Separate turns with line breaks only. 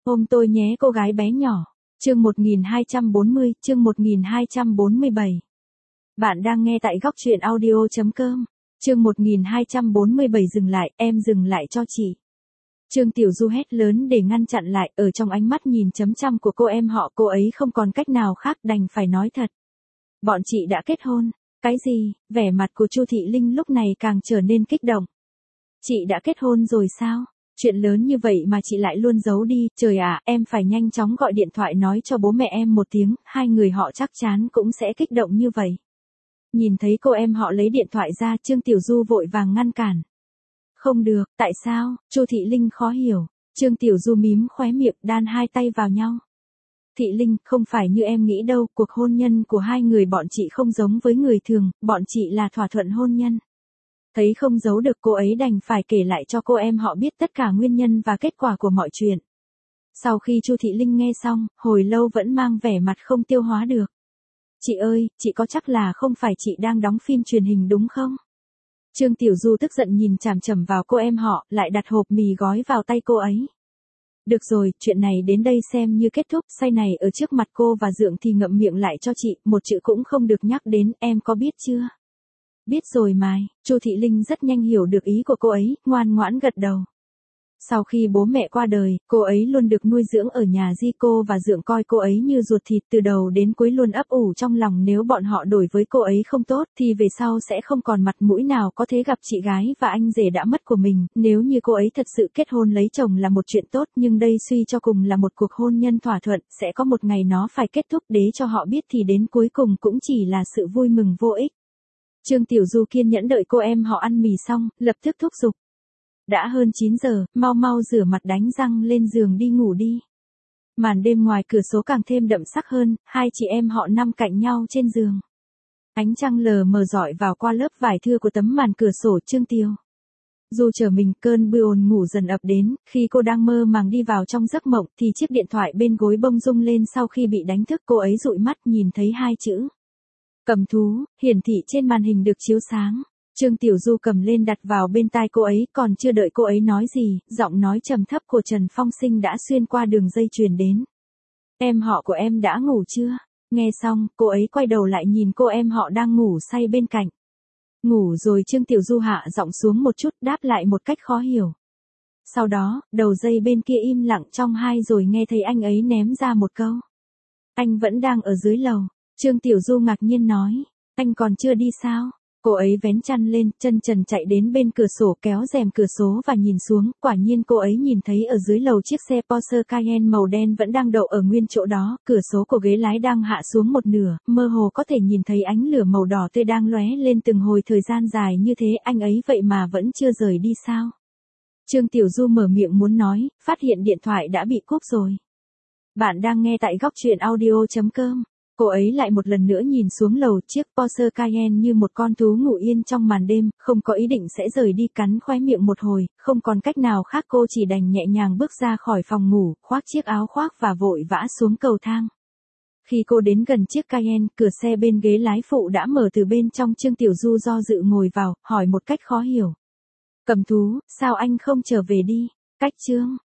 Ôm tôi nhé cô gái bé nhỏ. Chương 1240, chương 1247. Bạn đang nghe tại góc truyện audio.com. Chương 1247 dừng lại, em dừng lại cho chị. Trương Tiểu Du hét lớn để ngăn chặn lại, ở trong ánh mắt nhìn chấm chăm của cô em họ, cô ấy không còn cách nào khác đành phải nói thật. Bọn chị đã kết hôn. Cái gì? Vẻ mặt của Chu Thị Linh lúc này càng trở nên kích động. Chị đã kết hôn rồi sao? Chuyện lớn như vậy mà chị lại luôn giấu đi, trời ạ, em phải nhanh chóng gọi điện thoại nói cho bố mẹ em một tiếng, hai người họ chắc chắn cũng sẽ kích động như vậy. Nhìn thấy cô em họ lấy điện thoại ra, Trương Tiểu Du vội vàng ngăn cản. Không được, tại sao? Chu Thị Linh khó hiểu. Trương Tiểu Du mím khóe miệng, đan hai tay vào nhau. Thị Linh, không phải như em nghĩ đâu, cuộc hôn nhân của hai người bọn chị không giống với người thường, bọn chị là thỏa thuận hôn nhân. Thấy không giấu được, cô ấy đành phải kể lại cho cô em họ biết tất cả nguyên nhân và kết quả của mọi chuyện. Sau khi Chu Thị Linh nghe xong, hồi lâu vẫn mang vẻ mặt không tiêu hóa được. Chị ơi, chị có chắc là không phải chị đang đóng phim truyền hình đúng không? Trương Tiểu Du tức giận nhìn chằm chằm vào cô em họ, lại đặt hộp mì gói vào tay cô ấy. Được rồi, chuyện này đến đây xem như kết thúc, say này ở trước mặt cô và Dượng thì ngậm miệng lại cho chị, một chữ cũng không được nhắc đến, em có biết chưa? Biết rồi Mai. Chu Thị Linh rất nhanh hiểu được ý của cô ấy, ngoan ngoãn gật đầu. Sau khi bố mẹ qua đời, cô ấy luôn được nuôi dưỡng ở nhà Di, cô và Dượng coi cô ấy như ruột thịt, từ đầu đến cuối luôn ấp ủ trong lòng nếu bọn họ đối với cô ấy không tốt thì về sau sẽ không còn mặt mũi nào có thể gặp chị gái và anh rể đã mất của mình. Nếu như cô ấy thật sự kết hôn lấy chồng là một chuyện tốt, nhưng đây suy cho cùng là một cuộc hôn nhân thỏa thuận, sẽ có một ngày nó phải kết thúc, để cho họ biết thì đến cuối cùng cũng chỉ là sự vui mừng vô ích. Trương Tiểu Du kiên nhẫn đợi cô em họ ăn mì xong, lập tức thúc giục. Đã hơn 9 giờ, mau mau rửa mặt đánh răng lên giường đi ngủ đi. Màn đêm ngoài cửa sổ càng thêm đậm sắc hơn, hai chị em họ nằm cạnh nhau trên giường. Ánh trăng lờ mờ rọi vào qua lớp vải thưa của tấm màn cửa sổ. Trương Tiểu Du trở mình, cơn buồn ngủ dần ập đến, khi cô đang mơ màng đi vào trong giấc mộng thì chiếc điện thoại bên gối bông rung lên. Sau khi bị đánh thức, cô ấy dụi mắt nhìn thấy hai chữ Cầm Thú hiển thị trên màn hình được chiếu sáng. Trương Tiểu Du cầm lên đặt vào bên tai cô ấy, còn chưa đợi cô ấy nói gì, giọng nói trầm thấp của Trần Phong Sinh đã xuyên qua đường dây truyền đến. Em họ của em đã ngủ chưa? Nghe xong, cô ấy quay đầu lại nhìn cô em họ đang ngủ say bên cạnh. Ngủ rồi. Trương Tiểu Du hạ giọng xuống một chút, đáp lại một cách khó hiểu. Sau đó, đầu dây bên kia im lặng trong hai rồi nghe thấy anh ấy ném ra một câu. Anh vẫn đang ở dưới lầu. Trương Tiểu Du ngạc nhiên nói. Anh còn chưa đi sao? Cô ấy vén chăn lên, chân trần chạy đến bên cửa sổ, kéo rèm cửa sổ và nhìn xuống, quả nhiên cô ấy nhìn thấy ở dưới lầu chiếc xe Porsche Cayenne màu đen vẫn đang đậu ở nguyên chỗ đó, cửa sổ của ghế lái đang hạ xuống một nửa, mơ hồ có thể nhìn thấy ánh lửa màu đỏ tươi đang lóe lên từng hồi. Thời gian dài như thế anh ấy vậy mà vẫn chưa rời đi sao? Trương Tiểu Du mở miệng muốn nói, phát hiện điện thoại đã bị cúp rồi. Bạn đang nghe tại góc truyện audio.com. Cô ấy lại một lần nữa nhìn xuống lầu, chiếc Porsche Cayenne như một con thú ngủ yên trong màn đêm, không có ý định sẽ rời đi. Cắn khóe miệng một hồi, không còn cách nào khác cô chỉ đành nhẹ nhàng bước ra khỏi phòng ngủ, khoác chiếc áo khoác và vội vã xuống cầu thang. Khi cô đến gần chiếc Cayenne, cửa xe bên ghế lái phụ đã mở từ bên trong. Trương Tiểu Du do dự ngồi vào, hỏi một cách khó hiểu. Cầm Thú, sao anh không trở về đi? Cách Trương